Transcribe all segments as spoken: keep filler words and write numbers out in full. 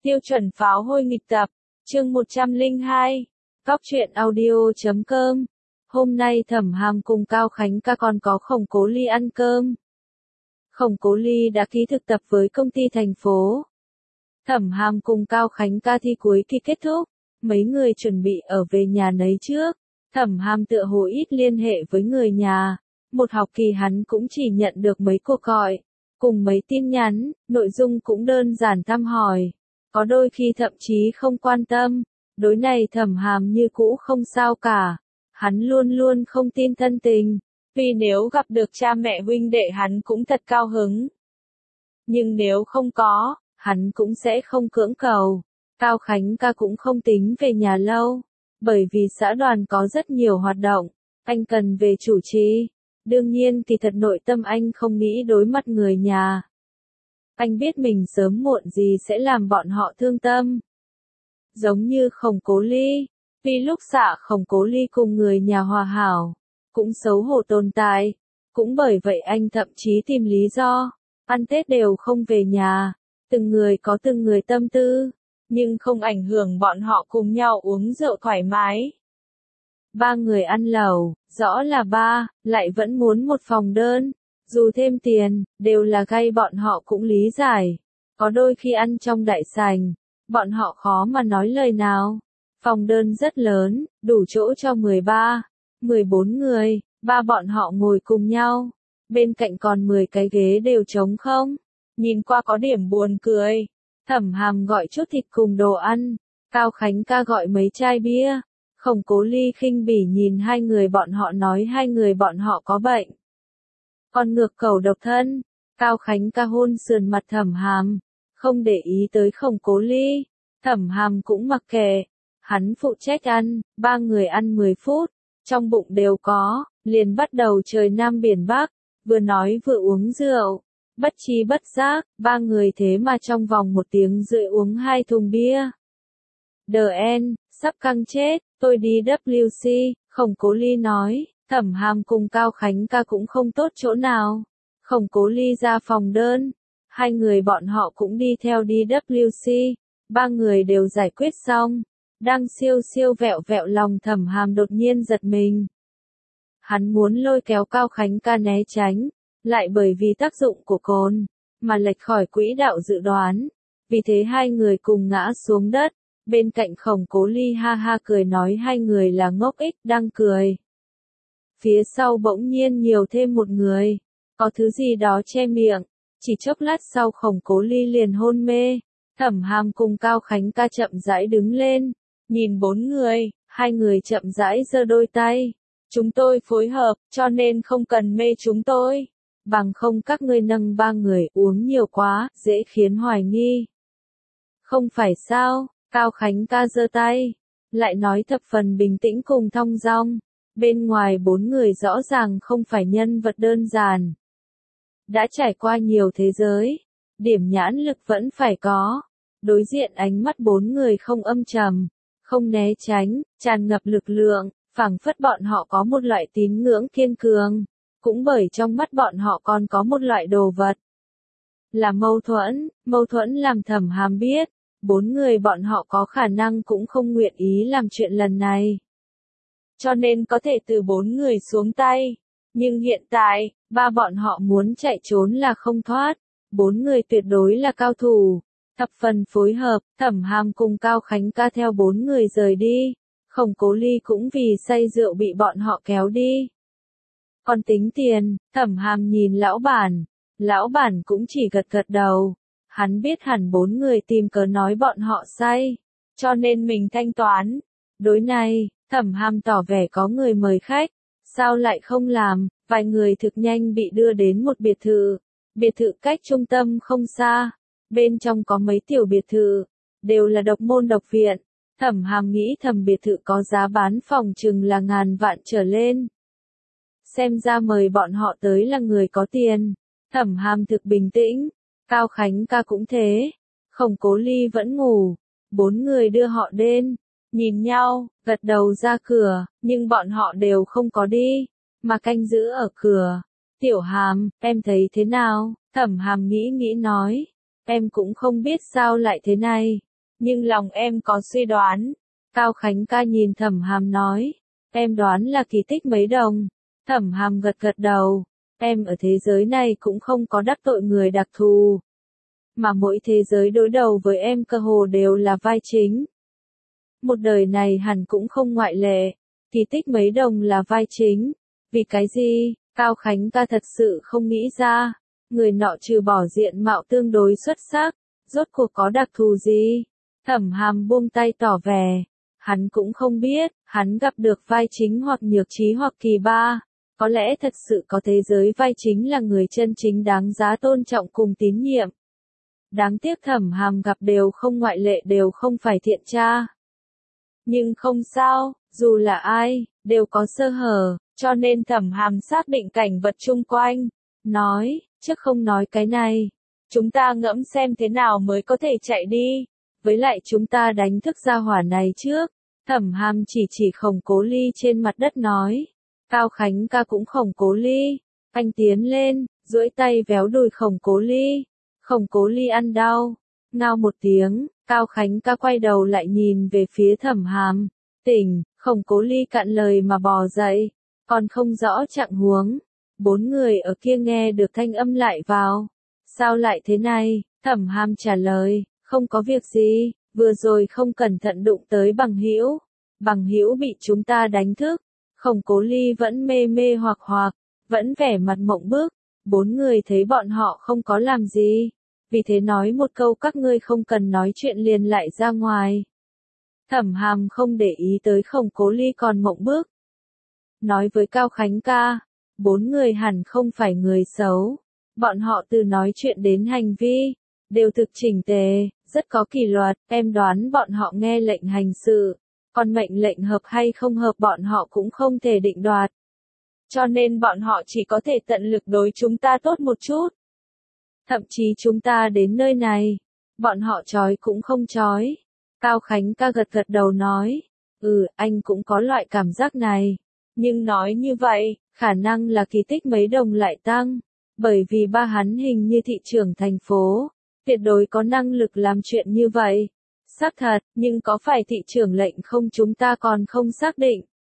Tiêu chuẩn pháo hôi nghịch tập, chương một trăm lẻ hai, Cóc truyện audio chấm com. Hôm nay Thẩm Hàm cùng Cao Khánh ca còn có Khổng Cố Ly ăn cơm. Khổng Cố Ly đã ký thực tập với công ty thành phố. Thẩm Hàm cùng Cao Khánh ca thi cuối kỳ kết thúc, mấy người chuẩn bị ở về nhà nấy trước. Thẩm Hàm tựa hồ ít liên hệ với người nhà, một học kỳ hắn cũng chỉ nhận được mấy cuộc gọi, cùng mấy tin nhắn, nội dung cũng đơn giản thăm hỏi. Có đôi khi thậm chí không quan tâm, đối này Thẩm Hàm như cũ không sao cả, hắn luôn luôn không tin thân tình, vì nếu gặp được cha mẹ huynh đệ hắn cũng thật cao hứng. Nhưng nếu không có, hắn cũng sẽ không cưỡng cầu. Cao Khánh ca cũng không tính về nhà lâu, bởi vì xã đoàn có rất nhiều hoạt động, anh cần về chủ trì. Đương nhiên kỳ thật nội tâm anh không nghĩ đối mặt người nhà. Anh biết mình sớm muộn gì sẽ làm bọn họ thương tâm. Giống như Khổng Cố Ly, vì lúc xạ Khổng Cố Ly cùng người nhà hòa hảo, cũng xấu hổ tồn tại, cũng bởi vậy anh thậm chí tìm lý do, ăn Tết đều không về nhà, từng người có từng người tâm tư, nhưng không ảnh hưởng bọn họ cùng nhau uống rượu thoải mái. Ba người ăn lẩu, rõ là ba, lại vẫn muốn một phòng đơn. Dù thêm tiền, đều là gây bọn họ cũng lý giải. Có đôi khi ăn trong đại sảnh, bọn họ khó mà nói lời nào. Phòng đơn rất lớn, đủ chỗ cho mười ba, mười bốn người, ba bọn họ ngồi cùng nhau. Bên cạnh còn mười cái ghế đều trống không. Nhìn qua có điểm buồn cười. Thẩm Hàm gọi chút thịt cùng đồ ăn. Cao Khánh ca gọi mấy chai bia. Khổng Cố Ly khinh bỉ nhìn hai người bọn họ nói hai người bọn họ có bệnh. Còn ngược cầu độc thân, Cao Khánh ca hôn sườn mặt Thẩm Hàm, không để ý tới Khổng Cố Ly. Thẩm Hàm cũng mặc kệ, hắn phụ trách ăn, ba người ăn mười phút, trong bụng đều có, liền bắt đầu trời Nam biển Bắc, vừa nói vừa uống rượu. Bất chi bất giác, ba người thế mà trong vòng một tiếng rưỡi uống hai thùng bia. Đờ en, sắp căng chết, tôi đi W C, Khổng Cố Ly nói. Thẩm Hàm cùng Cao Khánh ca cũng không tốt chỗ nào. Khổng Cố Ly ra phòng đơn, hai người bọn họ cũng đi theo đi W C, ba người đều giải quyết xong. Đang siêu siêu vẹo vẹo lòng Thẩm Hàm đột nhiên giật mình. Hắn muốn lôi kéo Cao Khánh ca né tránh, lại bởi vì tác dụng của cồn, mà lệch khỏi quỹ đạo dự đoán. Vì thế hai người cùng ngã xuống đất, bên cạnh Khổng Cố Ly ha ha cười nói hai người là ngốc ích đang cười. Phía sau bỗng nhiên nhiều thêm một người, có thứ gì đó che miệng, chỉ chốc lát sau Khổng Cố Ly liền hôn mê. Thẩm Hàm cùng Cao Khánh ca chậm rãi đứng lên, nhìn bốn người, hai người chậm rãi giơ đôi tay. Chúng tôi phối hợp, cho nên không cần mê chúng tôi. Bằng không các ngươi nâng ba người uống nhiều quá, dễ khiến hoài nghi. Không phải sao, Cao Khánh ca giơ tay, lại nói thập phần bình tĩnh cùng thong dong. Bên ngoài bốn người rõ ràng không phải nhân vật đơn giản. Đã trải qua nhiều thế giới, điểm nhãn lực vẫn phải có. Đối diện ánh mắt bốn người không âm trầm, không né tránh, tràn ngập lực lượng, phảng phất bọn họ có một loại tín ngưỡng kiên cường. Cũng bởi trong mắt bọn họ còn có một loại đồ vật. Là mâu thuẫn, mâu thuẫn làm Thẩm Hàm biết, bốn người bọn họ có khả năng cũng không nguyện ý làm chuyện lần này. Cho nên có thể từ bốn người xuống tay. Nhưng hiện tại, ba bọn họ muốn chạy trốn là không thoát. Bốn người tuyệt đối là cao thủ. Thập phần phối hợp, Thẩm Hàm cùng Cao Khánh ca theo bốn người rời đi. Khổng Cố Ly cũng vì say rượu bị bọn họ kéo đi. Còn tính tiền, Thẩm Hàm nhìn lão bản. Lão bản cũng chỉ gật gật đầu. Hắn biết hẳn bốn người tìm cớ nói bọn họ say. Cho nên mình thanh toán. Đối này, Thẩm Hàm tỏ vẻ có người mời khách, sao lại không làm, vài người thực nhanh bị đưa đến một biệt thự. Biệt thự cách trung tâm không xa, bên trong có mấy tiểu biệt thự, đều là độc môn độc viện. Thẩm Hàm nghĩ thầm biệt thự có giá bán phòng chừng là ngàn vạn trở lên. Xem ra mời bọn họ tới là người có tiền. Thẩm Hàm thực bình tĩnh, Cao Khánh ca cũng thế. Khổng Cố Ly vẫn ngủ, bốn người đưa họ đến. Nhìn nhau, gật đầu ra cửa, nhưng bọn họ đều không có đi, mà canh giữ ở cửa. Tiểu Hàm, em thấy thế nào? Thẩm Hàm nghĩ nghĩ nói, em cũng không biết sao lại thế này. Nhưng lòng em có suy đoán. Cao Khánh ca nhìn Thẩm Hàm nói, em đoán là kỳ tích mấy đồng. Thẩm Hàm gật gật đầu, em ở thế giới này cũng không có đắc tội người đặc thù. Mà mỗi thế giới đối đầu với em cơ hồ đều là vai chính. Một đời này hẳn cũng không ngoại lệ, kỳ tích mấy đồng là vai chính. Vì cái gì? Cao Khánh ca thật sự không nghĩ ra. Người nọ trừ bỏ diện mạo tương đối xuất sắc, rốt cuộc có đặc thù gì? Thẩm Hàm buông tay tỏ vẻ. Hắn cũng không biết, hắn gặp được vai chính hoặc nhược trí hoặc kỳ ba. Có lẽ thật sự có thế giới vai chính là người chân chính đáng giá tôn trọng cùng tín nhiệm. Đáng tiếc Thẩm Hàm gặp đều không ngoại lệ đều không phải thiện tra. Nhưng không sao, dù là ai, đều có sơ hở, cho nên Thẩm Hàm xác định cảnh vật chung quanh. Nói, trước không nói cái này. Chúng ta ngẫm xem thế nào mới có thể chạy đi. Với lại chúng ta đánh thức gia hỏa này trước. Thẩm Hàm chỉ chỉ Khổng Cố Ly trên mặt đất nói. Cao Khánh ca cũng Khổng Cố Ly. Anh tiến lên, duỗi tay véo đùi Khổng Cố Ly. Khổng Cố Ly ăn đau. Ngao một tiếng, Cao Khánh ca quay đầu lại nhìn về phía Thẩm Hàm. Tỉnh, Khổng Cố Ly cạn lời mà bò dậy. Còn không rõ trạng huống. Bốn người ở kia nghe được thanh âm lại vào. Sao lại thế này? Thẩm Hàm trả lời, không có việc gì, vừa rồi không cẩn thận đụng tới Bằng Hữu. Bằng Hữu bị chúng ta đánh thức. Khổng Cố Ly vẫn mê mê hoặc hoặc, vẫn vẻ mặt mộng bức. Bốn người thấy bọn họ không có làm gì. Vì thế nói một câu các ngươi không cần nói chuyện liền lại ra ngoài. Thẩm Hàm không để ý tới Khổng Cố Ly còn mộng bức. Nói với Cao Khánh ca, bốn người hẳn không phải người xấu. Bọn họ từ nói chuyện đến hành vi, đều thực chỉnh tề, rất có kỷ luật. Em đoán bọn họ nghe lệnh hành sự, còn mệnh lệnh hợp hay không hợp bọn họ cũng không thể định đoạt. Cho nên bọn họ chỉ có thể tận lực đối chúng ta tốt một chút. Thậm chí chúng ta đến nơi này, bọn họ chói cũng không chói. Cao Khánh ca gật gật đầu nói, ừ, anh cũng có loại cảm giác này. Nhưng nói như vậy, khả năng là kỳ tích mấy đồng lại tăng. Bởi vì ba hắn hình như thị trưởng thành phố, tuyệt đối có năng lực làm chuyện như vậy. Xác thật, nhưng có phải thị trưởng lệnh không chúng ta còn không xác định.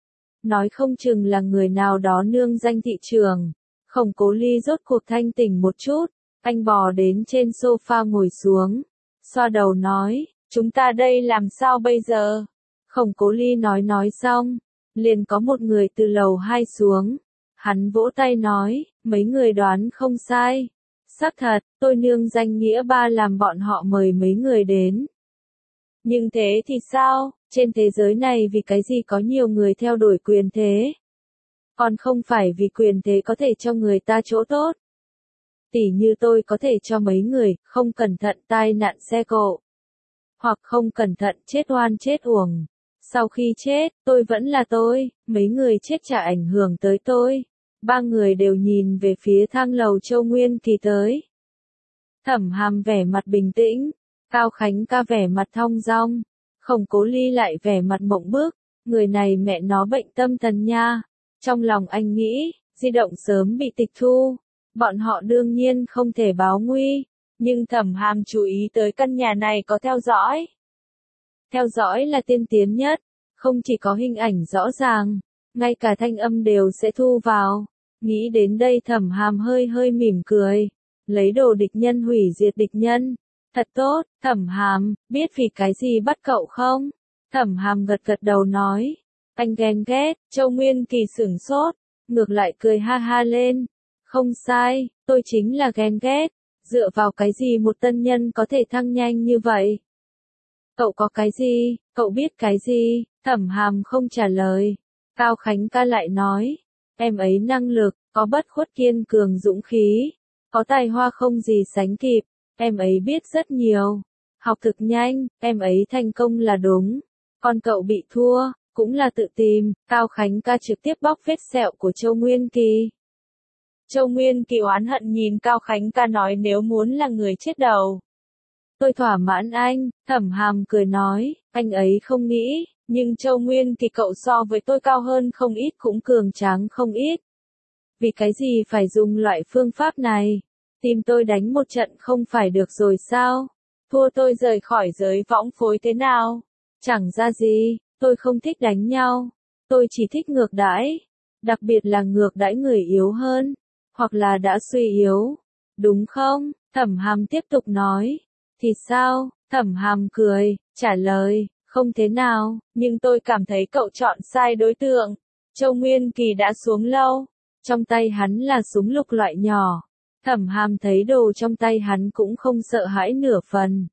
Nói không chừng là người nào đó nương danh thị trưởng. Khổng Cố Ly rốt cuộc thanh tỉnh một chút, anh bò đến trên sofa ngồi xuống. Xoa đầu nói, chúng ta đây làm sao bây giờ? Khổng Cố Ly nói nói xong, liền có một người từ lầu hai xuống. Hắn vỗ tay nói, mấy người đoán không sai. Xác thật, tôi nương danh nghĩa ba làm bọn họ mời mấy người đến. Nhưng thế thì sao, trên thế giới này vì cái gì có nhiều người theo đuổi quyền thế? Còn không phải vì quyền thế có thể cho người ta chỗ tốt. Tỉ như tôi có thể cho mấy người, không cẩn thận tai nạn xe cộ. Hoặc không cẩn thận chết oan chết uổng. Sau khi chết, tôi vẫn là tôi, mấy người chết chả ảnh hưởng tới tôi. Ba người đều nhìn về phía thang lầu Châu Nguyên Kỳ tới. Thẩm Hàm vẻ mặt bình tĩnh, Cao Khánh ca vẻ mặt thong dong, Khổng Cố Ly lại vẻ mặt mộng bức, người này mẹ nó bệnh tâm thần nha. Trong lòng anh nghĩ, di động sớm bị tịch thu, bọn họ đương nhiên không thể báo nguy, nhưng Thẩm Hàm chú ý tới căn nhà này có theo dõi. Theo dõi là tiên tiến nhất, không chỉ có hình ảnh rõ ràng, ngay cả thanh âm đều sẽ thu vào. Nghĩ đến đây Thẩm Hàm hơi hơi mỉm cười, lấy đồ địch nhân hủy diệt địch nhân. Thật tốt, Thẩm Hàm, biết vì cái gì bắt cậu không? Thẩm Hàm gật gật đầu nói, anh ghen ghét. Châu Nguyên Kỳ sửng sốt, ngược lại cười ha ha lên. Không sai, tôi chính là ghen ghét. Dựa vào cái gì một tân nhân có thể thăng nhanh như vậy? Cậu có cái gì, cậu biết cái gì? Thẩm Hàm không trả lời. Cao Khánh ca lại nói, em ấy năng lực, có bất khuất kiên cường dũng khí, có tài hoa không gì sánh kịp, em ấy biết rất nhiều, học thực nhanh, em ấy thành công là đúng, còn cậu bị thua, cũng là tự tìm. Cao Khánh ca trực tiếp bóc vết sẹo của Châu Nguyên Kỳ. Châu Nguyên Kỳ oán hận nhìn Cao Khánh ca nói nếu muốn là người chết đầu. Tôi thỏa mãn anh, Thẩm Hàm cười nói, anh ấy không nghĩ, nhưng Châu Nguyên Kỳ cậu so với tôi cao hơn không ít cũng cường tráng không ít. Vì cái gì phải dùng loại phương pháp này? Tìm tôi đánh một trận không phải được rồi sao? thua tôi rời khỏi giới võng phối thế nào? Chẳng ra gì, tôi không thích đánh nhau. Tôi chỉ thích ngược đãi. Đặc biệt là ngược đãi người yếu hơn, hoặc là đã suy yếu. Đúng không? Thẩm Hàm tiếp tục nói. Thì sao? Thẩm Hàm cười, trả lời, không thế nào, nhưng tôi cảm thấy cậu chọn sai đối tượng. Châu Nguyên Kỳ đã xuống lâu. Trong tay hắn là súng lục loại nhỏ. Thẩm Hàm thấy đồ trong tay hắn cũng không sợ hãi nửa phần.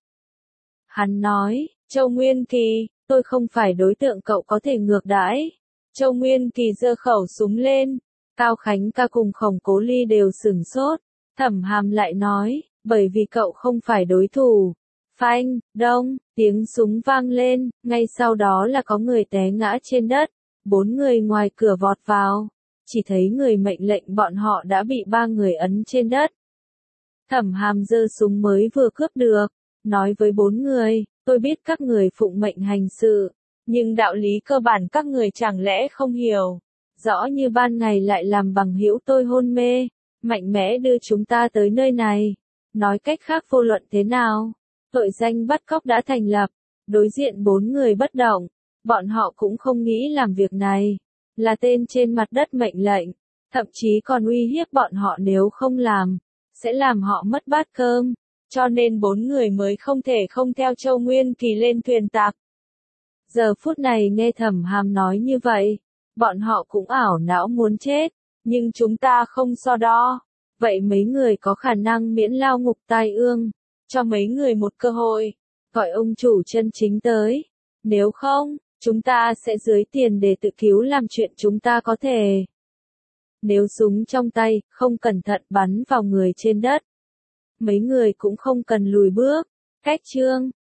Hắn nói, Châu Nguyên Kỳ, tôi không phải đối tượng cậu có thể ngược đãi. Châu Nguyên Kỳ giơ khẩu súng lên. Cao Khánh ca cùng Khổng Cố Ly đều sửng sốt. Thẩm Hàm lại nói, bởi vì cậu không phải đối thủ. Phanh, đông, tiếng súng vang lên, ngay sau đó là có người té ngã trên đất. Bốn người ngoài cửa vọt vào. Chỉ thấy người mệnh lệnh bọn họ đã bị ba người ấn trên đất. Thẩm Hàm giơ súng mới vừa cướp được, nói với bốn người, tôi biết các người phụng mệnh hành sự, nhưng đạo lý cơ bản các người chẳng lẽ không hiểu. Rõ như ban ngày lại làm bằng hữu tôi hôn mê, mạnh mẽ đưa chúng ta tới nơi này. Nói cách khác vô luận thế nào, tội danh bắt cóc đã thành lập. Đối diện bốn người bất động, bọn họ cũng không nghĩ làm việc này. Là tên trên mặt đất mệnh lệnh, thậm chí còn uy hiếp bọn họ nếu không làm, sẽ làm họ mất bát cơm, cho nên bốn người mới không thể không theo Châu Nguyên Kỳ lên thuyền tạc. Giờ phút này nghe Thẩm Hàm nói như vậy, bọn họ cũng ảo não muốn chết, nhưng chúng ta không so đo, vậy mấy người có khả năng miễn lao ngục tai ương, cho mấy người một cơ hội, gọi ông chủ chân chính tới, nếu không, chúng ta sẽ dưới tiền để tự cứu làm chuyện chúng ta có thể. Nếu súng trong tay, không cẩn thận bắn vào người trên đất. Mấy người cũng không cần lùi bước. Cách chương